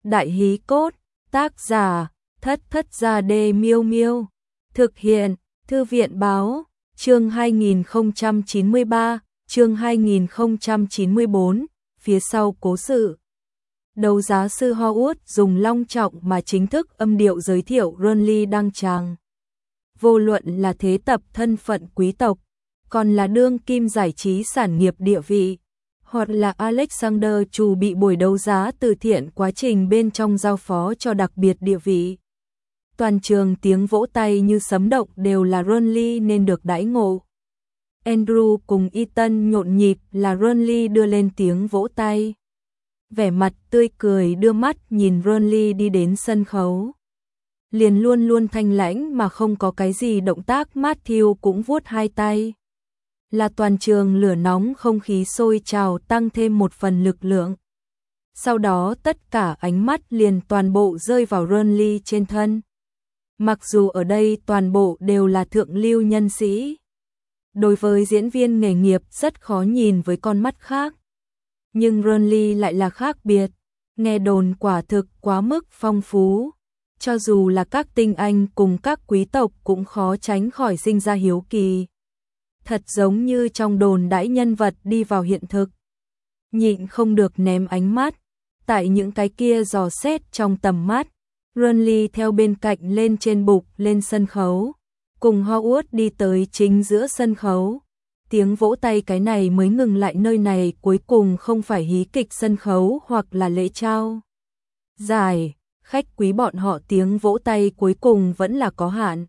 Đại hí cốt, tác giả, Thất Thất Gia Đê Miêu Miêu. Thực hiện, Thư viện báo, chương 2093, chương 2094, phía sau cố sự. Đấu giá sư Howard dùng long trọng mà chính thức âm điệu giới thiệu Renly đăng tràng. Vô luận là thế tập thân phận quý tộc, còn là đương kim giải trí sản nghiệp địa vị, hoặc là Alexander chủ bị buổi đấu giá từ thiện quá trình bên trong giao phó cho đặc biệt địa vị. Toàn trường tiếng vỗ tay như sấm động đều là Renly nên được đãi ngộ. Andrew cùng Ethan nhộn nhịp là Renly đưa lên tiếng vỗ tay. Vẻ mặt tươi cười đưa mắt nhìn Renly đi đến sân khấu. Liền luôn luôn thanh lãnh mà không có cái gì động tác, Matthew cũng vuốt hai tay. Là toàn trường lửa nóng, không khí sôi trào tăng thêm một phần lực lượng. Sau đó tất cả ánh mắt liền toàn bộ rơi vào Renly trên thân. Mặc dù ở đây toàn bộ đều là thượng lưu nhân sĩ, đối với diễn viên nghề nghiệp rất khó nhìn với con mắt khác. Nhưng Renly lại là khác biệt, nghe đồn quả thực quá mức phong phú. Cho dù là các tinh anh cùng các quý tộc cũng khó tránh khỏi sinh ra hiếu kỳ. Thật giống như trong đồn đãi nhân vật đi vào hiện thực. Nhịn không được ném ánh mắt, tại những cái kia dò xét trong tầm mắt. Renly theo bên cạnh lên trên bục lên sân khấu, cùng Howard đi tới chính giữa sân khấu. Tiếng vỗ tay cái này mới ngừng lại, nơi này cuối cùng không phải hí kịch sân khấu hoặc là lễ trao giải, khách quý bọn họ tiếng vỗ tay cuối cùng vẫn là có hạn.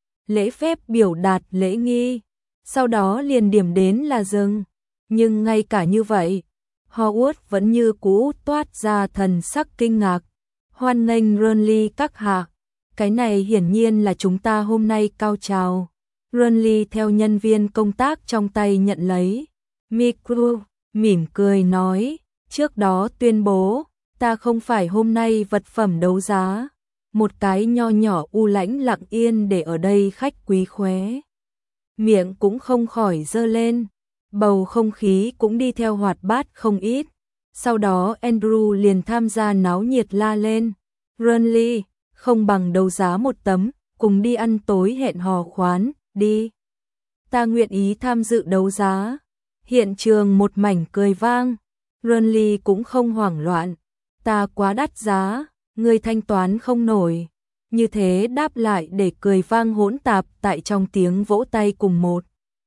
Lễ phép biểu đạt lễ nghi, sau đó liền điểm đến là dừng. Nhưng ngay cả như vậy, Howard vẫn như cũ toát ra thần sắc kinh ngạc. Hoan nghênh Renly các hạ, cái này hiển nhiên là chúng ta hôm nay cao trào. Renly theo nhân viên công tác trong tay nhận lấy micro, mỉm cười nói, trước đó tuyên bố, ta không phải hôm nay vật phẩm đấu giá. Một cái nho nhỏ u lãnh lặng yên để ở đây khách quý khóe miệng cũng không khỏi giơ lên, bầu không khí cũng đi theo hoạt bát không ít. Sau đó Andrew liền tham gia náo nhiệt la lên, Renly, không bằng đấu giá một tấm, cùng đi ăn tối hẹn hò khoán, đi. Ta nguyện ý tham dự đấu giá. Hiện trường một mảnh cười vang, Renly cũng không hoảng loạn, ta quá đắt giá, người thanh toán không nổi. Như thế đáp lại để cười vang hỗn tạp tại trong tiếng vỗ tay cùng một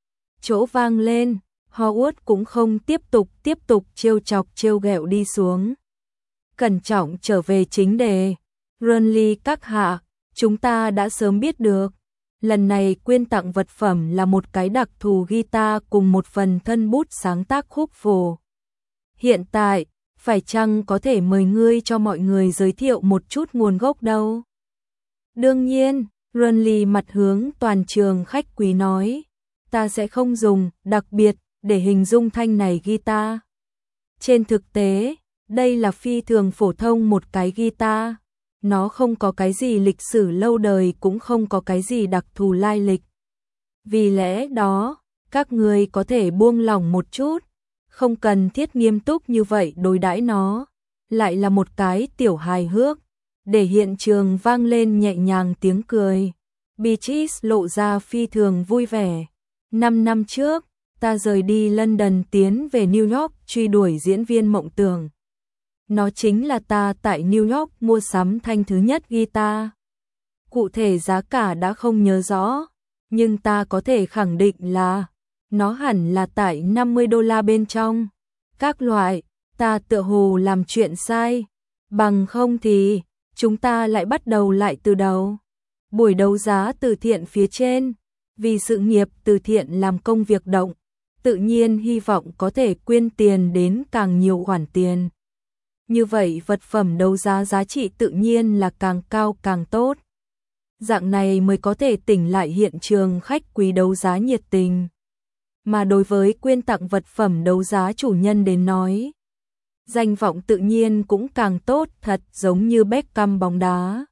chỗ vang lên. Howard cũng không tiếp tục trêu chọc trêu ghẹo đi xuống. Cẩn trọng trở về chính đề. Renly các hạ, chúng ta đã sớm biết được. Lần này quyên tặng vật phẩm là một cái đặc thù guitar cùng một phần thân bút sáng tác khúc phổ. Hiện tại, phải chăng có thể mời ngươi cho mọi người giới thiệu một chút nguồn gốc đâu? Đương nhiên, Renly mặt hướng toàn trường khách quý nói, ta sẽ không dùng đặc biệt để hình dung thanh này guitar. Trên thực tế, đây là phi thường phổ thông một cái guitar. Nó không có cái gì lịch sử lâu đời, cũng không có cái gì đặc thù lai lịch. Vì lẽ đó, các người có thể buông lỏng một chút, không cần thiết nghiêm túc như vậy đối đãi nó. Lại là một cái tiểu hài hước, để hiện trường vang lên nhẹ nhàng tiếng cười. Beatrice lộ ra phi thường vui vẻ. 5 năm trước, ta rời đi London tiến về New York truy đuổi diễn viên mộng tưởng. Nó chính là ta tại New York mua sắm thanh thứ nhất guitar. Cụ thể giá cả đã không nhớ rõ, nhưng ta có thể khẳng định là nó hẳn là tại $50 bên trong. Các loại, ta tựa hồ làm chuyện sai, bằng không thì chúng ta lại bắt đầu lại từ đầu. Buổi đấu giá từ thiện phía trên, vì sự nghiệp từ thiện làm công việc động, tự nhiên hy vọng có thể quyên tiền đến càng nhiều khoản tiền. Như vậy vật phẩm đấu giá giá trị tự nhiên là càng cao càng tốt. Dạng này mới có thể tỉnh lại hiện trường khách quý đấu giá nhiệt tình. Mà đối với quyên tặng vật phẩm đấu giá chủ nhân đến nói, danh vọng tự nhiên cũng càng tốt, thật giống như Beckham bóng đá.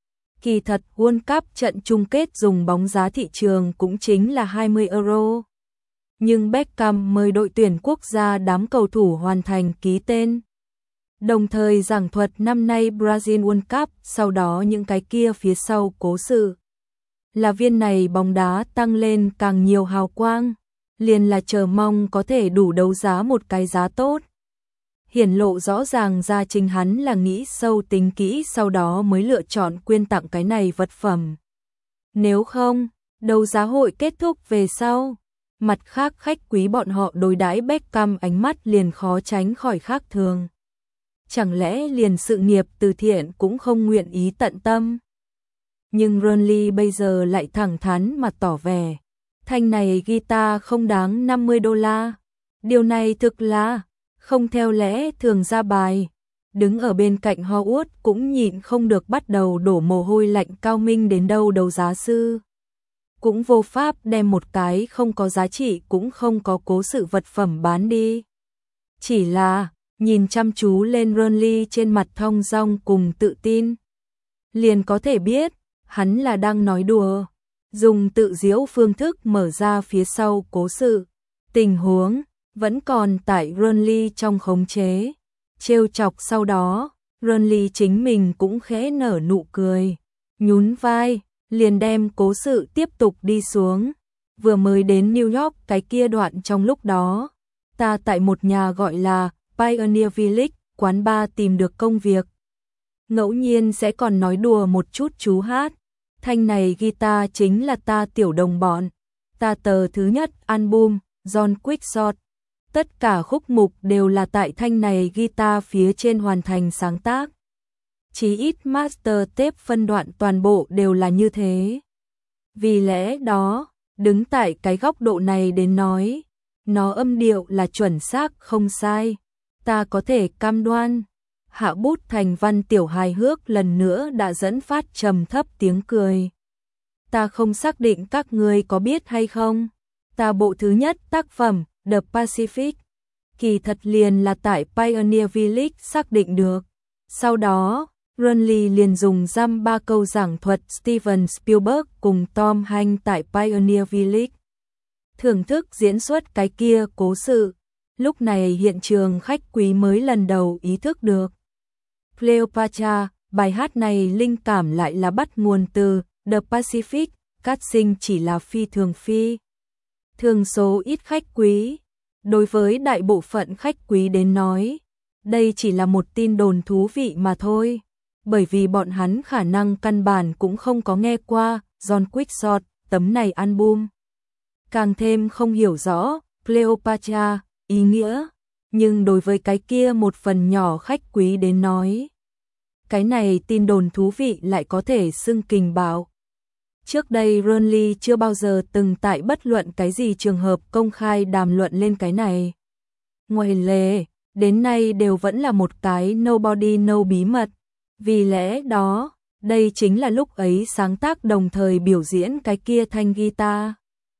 Kỳ thật World Cup trận chung kết dùng bóng giá thị trường cũng chính là €20. Nhưng Beckham mời đội tuyển quốc gia đám cầu thủ hoàn thành ký tên. đồng thời giảng thuật năm nay Brazil World Cup, sau đó những cái kia phía sau cố sự. Là viên này bóng đá tăng lên càng nhiều hào quang, liền là chờ mong có thể đủ đấu giá một cái giá tốt. Hiển lộ rõ ràng ra chính hắn là nghĩ sâu tính kỹ sau đó mới lựa chọn quyên tặng cái này vật phẩm. Nếu không, đấu giá hội kết thúc về sau, mặt khác khách quý bọn họ đối đãi Beckham ánh mắt liền khó tránh khỏi khác thường. Chẳng lẽ liền sự nghiệp từ thiện cũng không nguyện ý tận tâm? Nhưng Ronly bây giờ lại thẳng thắn mà tỏ vẻ, thanh này guitar không đáng $50. Điều này thực là không theo lẽ thường ra bài. Đứng ở bên cạnh Howard cũng nhịn không được bắt đầu đổ mồ hôi lạnh, cao minh đến đâu đấu giá sư cũng vô pháp đem một cái không có giá trị cũng không có cố sự vật phẩm bán đi. Chỉ là nhìn chăm chú lên Ronly trên mặt thong dong cùng tự tin, liền có thể biết hắn là đang nói đùa, dùng tự giễu phương thức mở ra phía sau cố sự. Tình huống vẫn còn tại Ronly trong khống chế. Trêu chọc sau đó, Ronly chính mình cũng khẽ nở nụ cười, nhún vai, liền đem cố sự tiếp tục đi xuống. Vừa mới đến New York cái kia đoạn trong lúc đó, ta tại một nhà gọi là Pioneer Village, quán bar tìm được công việc. Ngẫu nhiên sẽ còn nói đùa một chút chú hát. Thanh này guitar chính là ta tiểu đồng bọn. Ta tờ thứ nhất album, John Quickshot. Tất cả khúc mục đều là tại thanh này guitar phía trên hoàn thành sáng tác. Chí ít master tape phân đoạn toàn bộ đều là như thế. Vì lẽ đó, đứng tại cái góc độ này đến nói, nó âm điệu là chuẩn xác không sai. Ta có thể cam đoan. Hạ bút thành văn tiểu hài hước lần nữa đã dẫn phát trầm thấp tiếng cười. Ta không xác định các ngươi có biết hay không. Ta bộ thứ nhất tác phẩm, The Pacific, kỳ thật liền là tại Pioneer Village xác định được. Sau đó, Ronly liền dùng dăm 3 câu giảng thuật Steven Spielberg cùng Tom Hanks tại Pioneer Village. Thưởng thức diễn xuất cái kia cố sự. Lúc này hiện trường khách quý mới lần đầu ý thức được. Cleopatra, bài hát này linh cảm lại là bắt nguồn từ The Pacific, cát sinh chỉ là phi thường số ít khách quý. Đối với đại bộ phận khách quý đến nói, đây chỉ là một tin đồn thú vị mà thôi, bởi vì bọn hắn khả năng căn bản cũng không có nghe qua John Quickshot, tấm này album. Càng thêm không hiểu rõ Cleopatra ý nghĩa, nhưng đối với cái kia một phần nhỏ khách quý đến nói, cái này tin đồn thú vị lại có thể xưng kình bạo. Trước đây Ronly chưa bao giờ từng tại bất luận cái gì trường hợp công khai đàm luận lên cái này. Ngoài lề, đến nay đều vẫn là một cái nobody know bí mật. Vì lẽ đó, đây chính là lúc ấy sáng tác đồng thời biểu diễn cái kia thanh guitar.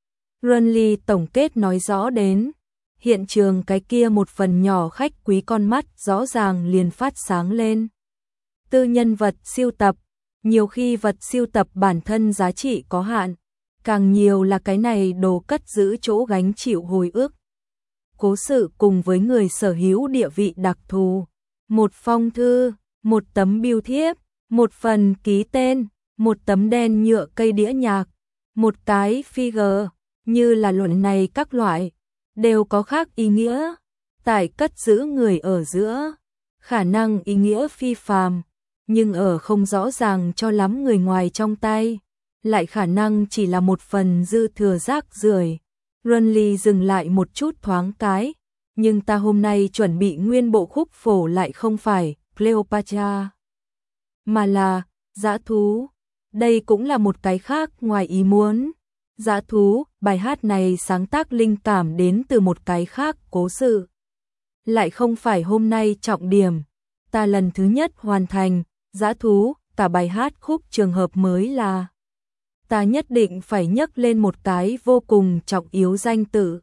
Ronly tổng kết nói rõ đến, hiện trường cái kia một phần nhỏ khách quý con mắt rõ ràng liền phát sáng lên. Tư nhân vật siêu tập, nhiều khi vật siêu tập bản thân giá trị có hạn, càng nhiều là cái này đồ cất giữ chỗ gánh chịu hồi ức. Cố sự cùng với người sở hữu địa vị đặc thù, một phong thư, một tấm bưu thiếp, một phần ký tên, một tấm đen nhựa cây đĩa nhạc, một cái figure, như là luận này các loại, đều có khác ý nghĩa. Tại cất giữ người ở giữa, khả năng ý nghĩa phi phàm, nhưng ở không rõ ràng cho lắm người ngoài trong tay, lại khả năng chỉ là một phần dư thừa rác rưởi. Ronly dừng lại một chút thoáng cái, nhưng ta hôm nay chuẩn bị nguyên bộ khúc phổ lại không phải Cleopatra, mà là Dã thú. Đây cũng là một cái khác ngoài ý muốn. Dã thú, bài hát này sáng tác linh cảm đến từ một cái khác cố sự. Lại không phải hôm nay trọng điểm. Ta lần thứ nhất hoàn thành Dã thú, cả bài hát khúc trường hợp mới là ta nhất định phải nhắc lên một cái vô cùng trọng yếu danh tự.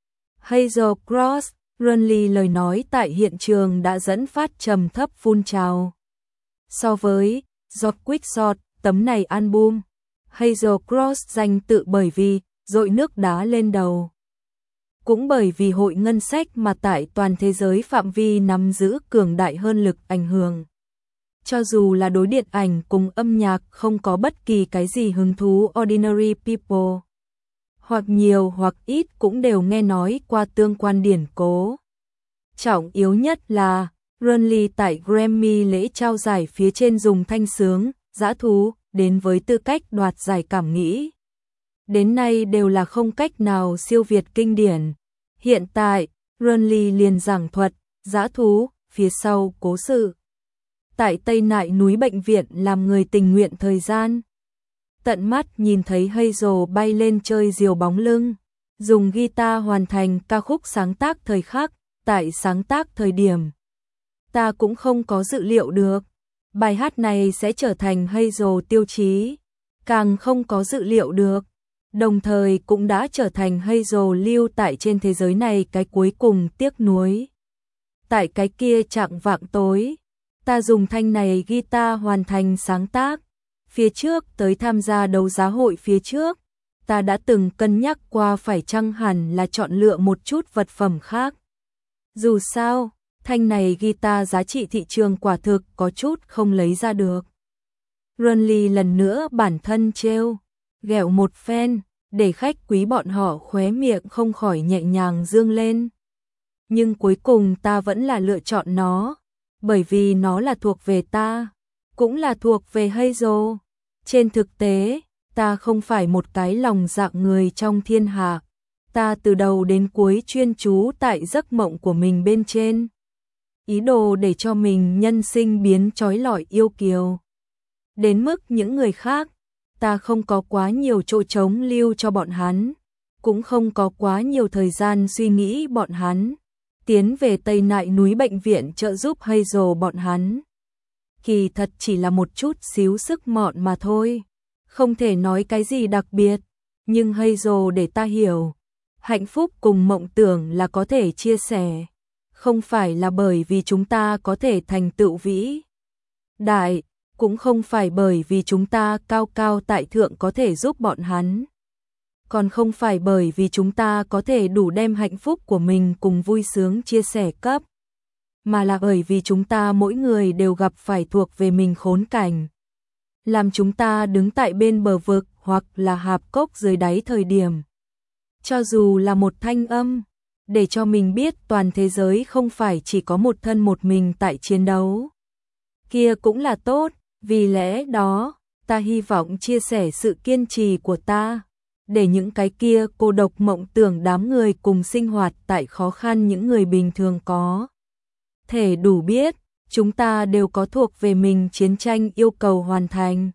Hazel Cross, Ronly lời nói tại hiện trường đã dẫn phát trầm thấp phun trào. So với John Quickshot, tấm này album, Hazel Cross danh tự bởi vì dội nước đá lên đầu. Cũng bởi vì hội ngân sách mà tại toàn thế giới phạm vi nắm giữ cường đại hơn lực ảnh hưởng. Cho dù là đối điện ảnh cùng âm nhạc không có bất kỳ cái gì hứng thú, ordinary people, hoặc nhiều hoặc ít cũng đều nghe nói qua tương quan điển cố. Trọng yếu nhất là, Ronly tại Grammy lễ trao giải phía trên dùng thanh sướng, dã thú, đến với tư cách đoạt giải cảm nghĩ. Đến nay đều là không cách nào siêu việt kinh điển. Hiện tại, Ronly liền giảng thuật, dã thú, phía sau cố sự. Tại Tây Nại núi bệnh viện làm người tình nguyện thời gian. Tận mắt nhìn thấy Hazel bay lên chơi diều bóng lưng, dùng guitar hoàn thành ca khúc sáng tác thời khắc, tại sáng tác thời điểm. Ta cũng không có dự liệu được, bài hát này sẽ trở thành Hazel tiêu chí, càng không có dự liệu được. Đồng thời cũng đã trở thành Hazel lưu tại trên thế giới này cái cuối cùng tiếc nuối. Tại cái kia chạng vạng tối, ta dùng thanh này guitar hoàn thành sáng tác. Phía trước tới tham gia đấu giá hội phía trước, ta đã từng cân nhắc qua phải chăng hẳn là chọn lựa một chút vật phẩm khác. Dù sao, thanh này guitar giá trị thị trường quả thực có chút không lấy ra được. Ronly lần nữa bản thân trêu ghẹo một phen, để khách quý bọn họ khóe miệng không khỏi nhẹ nhàng dương lên. Nhưng cuối cùng ta vẫn là lựa chọn nó, bởi vì nó là thuộc về ta, cũng là thuộc về Hazel. Trên thực tế, ta không phải một cái lòng dạ người trong thiên hạ. Ta từ đầu đến cuối chuyên chú tại giấc mộng của mình bên trên. Ý đồ để cho mình nhân sinh biến chói lọi yêu kiều. Đến mức những người khác, ta không có quá nhiều chỗ trống lưu cho bọn hắn, cũng không có quá nhiều thời gian suy nghĩ bọn hắn. Tiến về Tây Nại núi bệnh viện trợ giúp Hazel bọn hắn. Kỳ thật chỉ là một chút xíu sức mọn mà thôi, không thể nói cái gì đặc biệt, nhưng Hazel để ta hiểu, hạnh phúc cùng mộng tưởng là có thể chia sẻ, không phải là bởi vì chúng ta có thể thành tựu vĩ đại, cũng không phải bởi vì chúng ta cao cao tại thượng có thể giúp bọn hắn, còn không phải bởi vì chúng ta có thể đủ đem hạnh phúc của mình cùng vui sướng chia sẻ cấp, mà là bởi vì chúng ta mỗi người đều gặp phải thuộc về mình khốn cảnh. Làm chúng ta đứng tại bên bờ vực hoặc là hạp cốc dưới đáy thời điểm. Cho dù là một thanh âm, để cho mình biết toàn thế giới không phải chỉ có một thân một mình tại chiến đấu. Kia cũng là tốt, vì lẽ đó, ta hy vọng chia sẻ sự kiên trì của ta, để những cái kia cô độc mộng tưởng đám người cùng sinh hoạt tại khó khăn những người bình thường có thể đủ biết, chúng ta đều có thuộc về mình chiến tranh yêu cầu hoàn thành.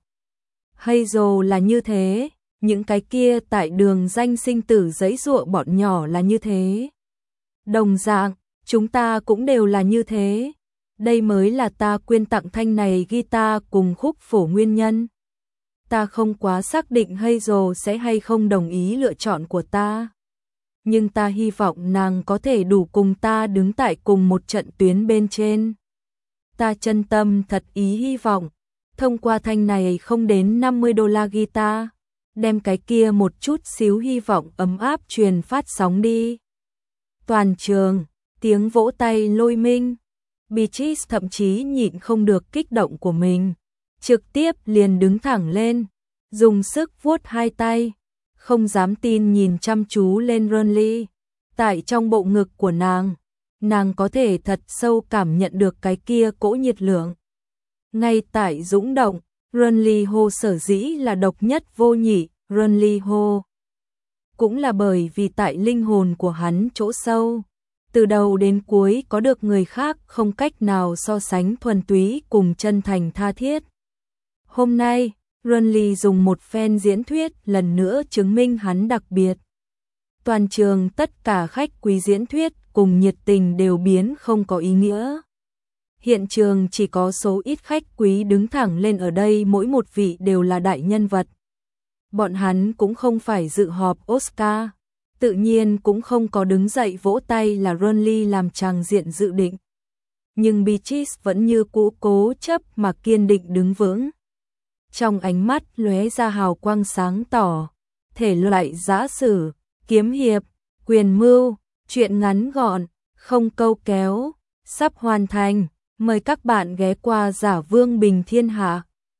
Hazel là như thế, những cái kia tại đường danh sinh tử giãy giụa bọn nhỏ là như thế. Đồng dạng, chúng ta cũng đều là như thế. Đây mới là ta quyên tặng thanh này guitar cùng khúc phổ nguyên nhân. Ta không quá xác định Hazel sẽ hay không đồng ý lựa chọn của ta. Nhưng ta hy vọng nàng có thể đủ cùng ta đứng tại cùng một trận tuyến bên trên. Ta chân tâm thật ý hy vọng, thông qua thanh này không đến $50 guitar, đem cái kia một chút xíu hy vọng ấm áp truyền phát sóng đi. Toàn trường, tiếng vỗ tay lôi minh. Beatrice thậm chí nhịn không được kích động của mình, trực tiếp liền đứng thẳng lên, dùng sức vuốt hai tay, không dám tin nhìn chăm chú lên Ronly. Tại trong bộ ngực của nàng có thể thật sâu cảm nhận được cái kia cỗ nhiệt lượng. Ngay tại dũng động, Ronly hô sở dĩ là độc nhất vô nhị, Ronly hô. Cũng là bởi vì tại linh hồn của hắn chỗ sâu, từ đầu đến cuối có được người khác không cách nào so sánh thuần túy cùng chân thành tha thiết. Hôm nay, Ronly dùng một phen diễn thuyết lần nữa chứng minh hắn đặc biệt. Toàn trường tất cả khách quý diễn thuyết cùng nhiệt tình đều biến không có ý nghĩa. Hiện trường chỉ có số ít khách quý đứng thẳng lên, ở đây mỗi một vị đều là đại nhân vật. Bọn hắn cũng không phải dự họp Oscar, tự nhiên cũng không có đứng dậy vỗ tay là Ronly làm tràng diện dự định. Nhưng Beatrice vẫn như cũ cố chấp mà kiên định đứng vững. Trong ánh mắt lóe ra hào quang sáng tỏ, thể loại giã sử, kiếm hiệp, quyền mưu, Chuyện ngắn gọn, không câu kéo, sắp hoàn thành. Mời các bạn ghé qua Giả Vương Bình Thiên Hạ.